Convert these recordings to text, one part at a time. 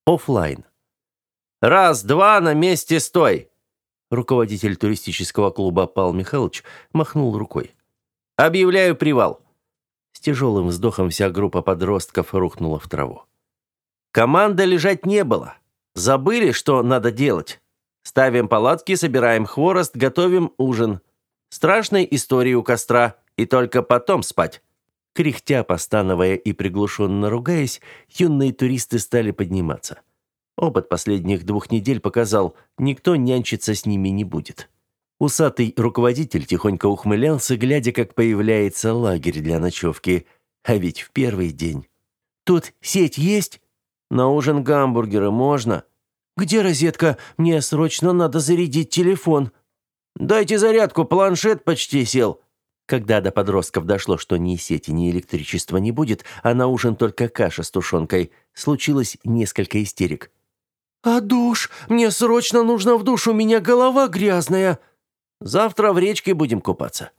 Оффлайн. «Раз, два, на месте стой!» Руководитель туристического клуба Павел Михайлович махнул рукой. «Объявляю привал!» С тяжелым вздохом вся группа подростков рухнула в траву. Команда лежать не было. Забыли, что надо делать. Ставим палатки, собираем хворост, готовим ужин. Страшные истории у костра, и только потом спать. Кряхтя, постановая и приглушенно ругаясь, юные туристы стали подниматься. Опыт последних 2 недель показал, никто нянчиться с ними не будет. Усатый руководитель тихонько ухмылялся, глядя, как появляется лагерь для ночевки. А ведь в первый день. «Тут сеть есть? На ужин гамбургеры можно? Где розетка? Мне срочно надо зарядить телефон. Дайте зарядку, планшет почти сел». Когда до подростков дошло, что ни сети, ни электричества не будет, а на ужин только каша с тушенкой, случилось несколько истерик. «А душ? Мне срочно нужно в душ, у меня голова грязная». «Завтра в речке будем купаться».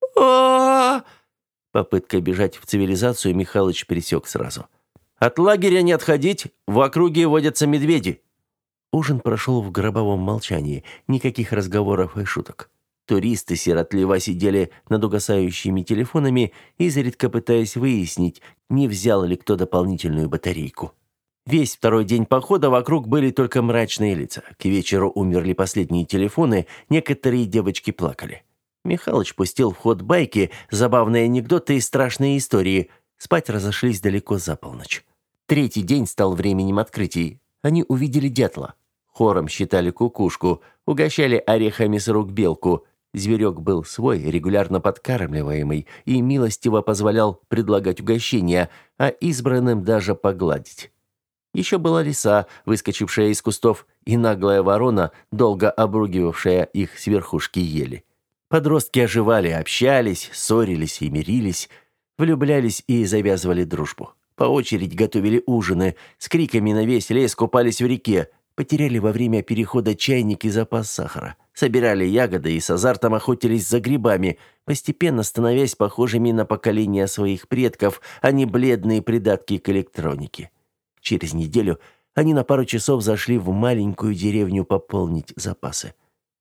А-а-а! Попытка бежать в цивилизацию Михалыч пресек сразу. «От лагеря не отходить, в округе водятся медведи». Ужин прошел в гробовом молчании, никаких разговоров и шуток. Туристы сиротливо сидели над угасающими телефонами, изредка пытаясь выяснить, не взял ли кто дополнительную батарейку. Весь второй день похода вокруг были только мрачные лица. К вечеру умерли последние телефоны, некоторые девочки плакали. Михалыч пустил в ход байки, забавные анекдоты и страшные истории. Спать разошлись далеко за полночь. Третий день стал временем открытий. Они увидели дятла. Хором считали кукушку, угощали орехами с рук белку. Зверек был свой, регулярно подкармливаемый, и милостиво позволял предлагать угощения, а избранным даже погладить. Еще была лиса, выскочившая из кустов, и наглая ворона, долго обругивавшая их с верхушки ели. Подростки оживали, общались, ссорились и мирились, влюблялись и завязывали дружбу. По очереди готовили ужины, с криками на весь лес купались в реке, потеряли во время перехода чайник и запас сахара, собирали ягоды и с азартом охотились за грибами, постепенно становясь похожими на поколение своих предков, а не бледные придатки к электронике. Через неделю они на пару часов зашли в маленькую деревню пополнить запасы.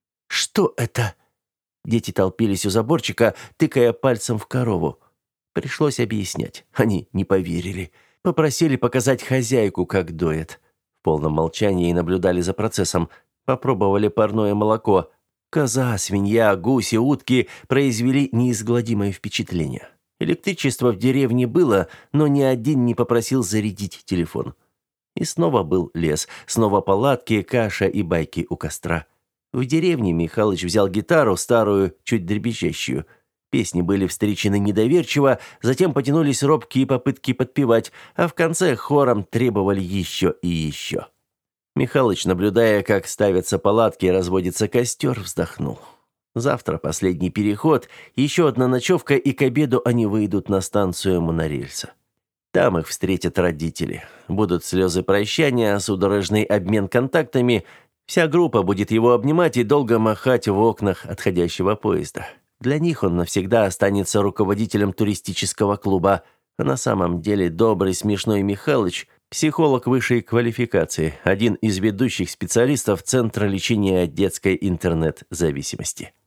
«Что это?» Дети толпились у заборчика, тыкая пальцем в корову. Пришлось объяснять. Они не поверили. Попросили показать хозяйку, как доят. В полном молчании наблюдали за процессом. Попробовали парное молоко. Коза, свинья, гуси, утки произвели неизгладимое впечатление. Электричество в деревне было, но ни один не попросил зарядить телефон. И снова был лес, снова палатки, каша и байки у костра. В деревне Михалыч взял гитару, старую, чуть дребезжащую. Песни были встречены недоверчиво, затем потянулись робкие попытки подпевать, а в конце хором требовали еще и еще. Михалыч, наблюдая, как ставятся палатки и разводится костер, вздохнул. Завтра последний переход, еще одна ночевка, и к обеду они выйдут на станцию монорельса. Там их встретят родители. Будут слезы прощания, судорожный обмен контактами. Вся группа будет его обнимать и долго махать в окнах отходящего поезда. Для них он навсегда останется руководителем туристического клуба, а на самом деле добрый, смешной Михалыч – психолог высшей квалификации, один из ведущих специалистов Центра лечения детской интернет-зависимости.